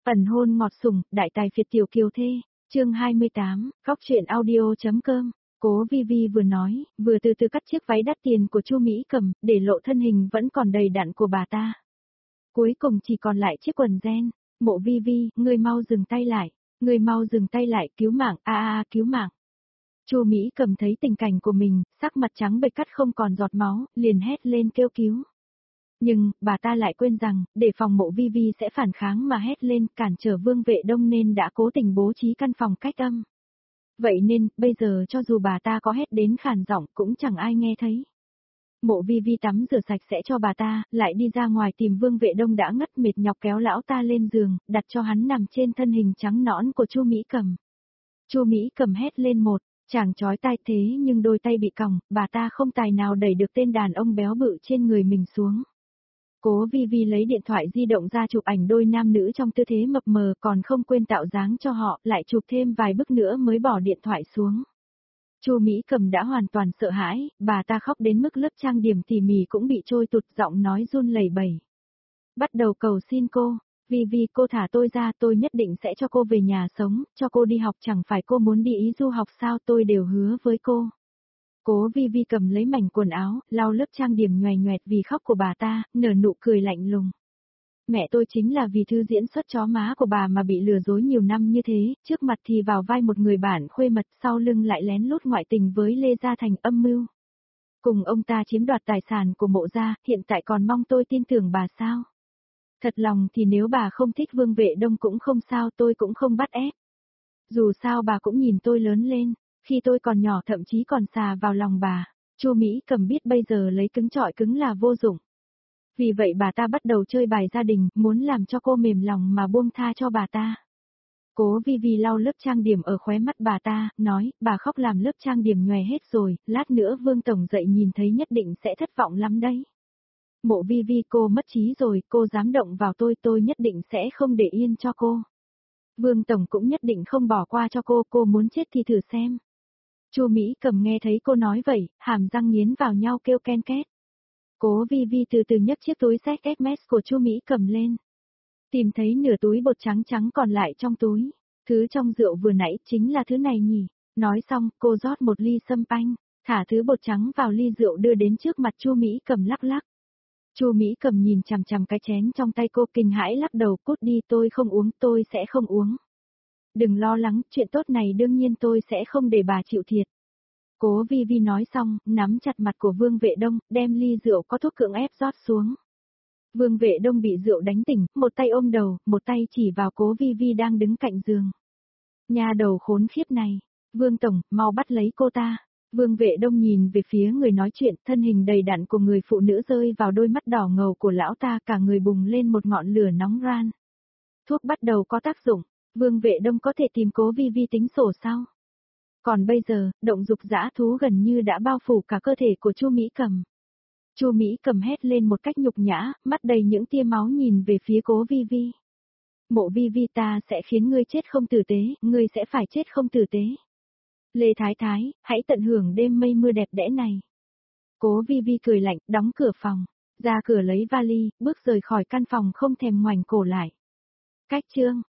Ẩn hôn ngọt sủng, đại tài phiệt tiểu kiều thê, chương 28, góc truyện audio.com. Cố Vi Vi vừa nói, vừa từ từ cắt chiếc váy đắt tiền của Chu Mỹ Cầm, để lộ thân hình vẫn còn đầy đặn của bà ta. Cuối cùng chỉ còn lại chiếc quần jean. Mộ Vi Vi, ngươi mau dừng tay lại, ngươi mau dừng tay lại, cứu mạng, cứu mạng. Chu Mỹ Cầm thấy tình cảnh của mình, sắc mặt trắng bệch cắt không còn giọt máu, liền hét lên kêu cứu. Nhưng, bà ta lại quên rằng, để phòng Mộ Vi Vi sẽ phản kháng mà hét lên cản trở Vương Vệ Đông nên đã cố tình bố trí căn phòng cách âm. Vậy nên, bây giờ cho dù bà ta có hét đến khàn giọng cũng chẳng ai nghe thấy. Mộ Vi Vi tắm rửa sạch sẽ cho bà ta, lại đi ra ngoài tìm Vương Vệ Đông đã ngất mệt nhọc kéo lão ta lên giường, đặt cho hắn nằm trên thân hình trắng nõn của Chu Mỹ Cầm. Chu Mỹ Cầm hét lên một chàng chói tai thế nhưng đôi tay bị còng, bà ta không tài nào đẩy được tên đàn ông béo bự trên người mình xuống. Cố Vi Vi lấy điện thoại di động ra chụp ảnh đôi nam nữ trong tư thế mập mờ còn không quên tạo dáng cho họ, lại chụp thêm vài bức nữa mới bỏ điện thoại xuống. Chu Mỹ Cầm đã hoàn toàn sợ hãi, bà ta khóc đến mức lớp trang điểm tỉ mỉ cũng bị trôi tụt, giọng nói run lẩy bẩy. Bắt đầu cầu xin cô, Vi Vi cô thả tôi ra, tôi nhất định sẽ cho cô về nhà sống, cho cô đi học, chẳng phải cô muốn đi Ý du học sao, tôi đều hứa với cô. Cố Vi Vi cầm lấy mảnh quần áo, lau lớp trang điểm nhoẻn nhoẹt vì khóc của bà ta, nở nụ cười lạnh lùng. Mẹ tôi chính là vì thư diễn xuất chó má của bà mà bị lừa dối nhiều năm như thế, trước mặt thì vào vai một người bạn khuê mật, sau lưng lại lén lút ngoại tình với Lê Gia Thành, âm mưu. Cùng ông ta chiếm đoạt tài sản của Mộ gia, hiện tại còn mong tôi tin tưởng bà sao? Thật lòng thì nếu bà không thích Vương Vệ Đông cũng không sao, tôi cũng không bắt ép. Dù sao bà cũng nhìn tôi lớn lên, khi tôi còn nhỏ thậm chí còn xà vào lòng bà. Chu Mỹ Cầm biết bây giờ lấy cứng chọi cứng là vô dụng. Vì vậy bà ta bắt đầu chơi bài gia đình, muốn làm cho cô mềm lòng mà buông tha cho bà ta. Cố Vi Vi lau lớp trang điểm ở khóe mắt bà ta, nói, bà khóc làm lớp trang điểm nhòe hết rồi, lát nữa Vương Tổng dậy nhìn thấy nhất định sẽ thất vọng lắm đấy. Mộ Vi Vi cô mất trí rồi, cô dám động vào tôi nhất định sẽ không để yên cho cô. Vương Tổng cũng nhất định không bỏ qua cho cô muốn chết thì thử xem. Chu Mỹ Cầm nghe thấy cô nói vậy, hàm răng nghiến vào nhau kêu ken két. Cố Vi Vi từ từ nhấc chiếc túi xách Hermes của Chu Mỹ Cầm lên. Tìm thấy nửa túi bột trắng trắng còn lại trong túi. Thứ trong rượu vừa nãy chính là thứ này nhỉ. Nói xong, cô rót một ly sâm panh, thả thứ bột trắng vào ly rượu đưa đến trước mặt Chu Mỹ Cầm lắc lắc. Chu Mỹ Cầm nhìn chằm chằm cái chén trong tay cô kinh hãi lắc đầu, cút đi, tôi không uống, tôi sẽ không uống. Đừng lo lắng, chuyện tốt này đương nhiên tôi sẽ không để bà chịu thiệt. Cố Vi Vi nói xong, nắm chặt mặt của Vương Vệ Đông, đem ly rượu có thuốc cưỡng ép rót xuống. Vương Vệ Đông bị rượu đánh tỉnh, một tay ôm đầu, một tay chỉ vào Cố Vi Vi đang đứng cạnh giường. Nhà đầu khốn khiếp này, Vương Tổng, mau bắt lấy cô ta. Vương Vệ Đông nhìn về phía người nói chuyện, thân hình đầy đặn của người phụ nữ rơi vào đôi mắt đỏ ngầu của lão ta, cả người bùng lên một ngọn lửa nóng ran. Thuốc bắt đầu có tác dụng, Vương Vệ Đông có thể tìm Cố Vi Vi tính sổ sao? Còn bây giờ, động dục dã thú gần như đã bao phủ cả cơ thể của Chu Mỹ Cầm. Chu Mỹ Cầm hét lên một cách nhục nhã, mắt đầy những tia máu nhìn về phía Cố Vi Vi. Mộ Vi Vi, ta sẽ khiến ngươi chết không tử tế, ngươi sẽ phải chết không tử tế. Lê Thái Thái, hãy tận hưởng đêm mây mưa đẹp đẽ này. Cố Vi Vi cười lạnh, đóng cửa phòng, ra cửa lấy vali, bước rời khỏi căn phòng không thèm ngoảnh cổ lại. Cách chương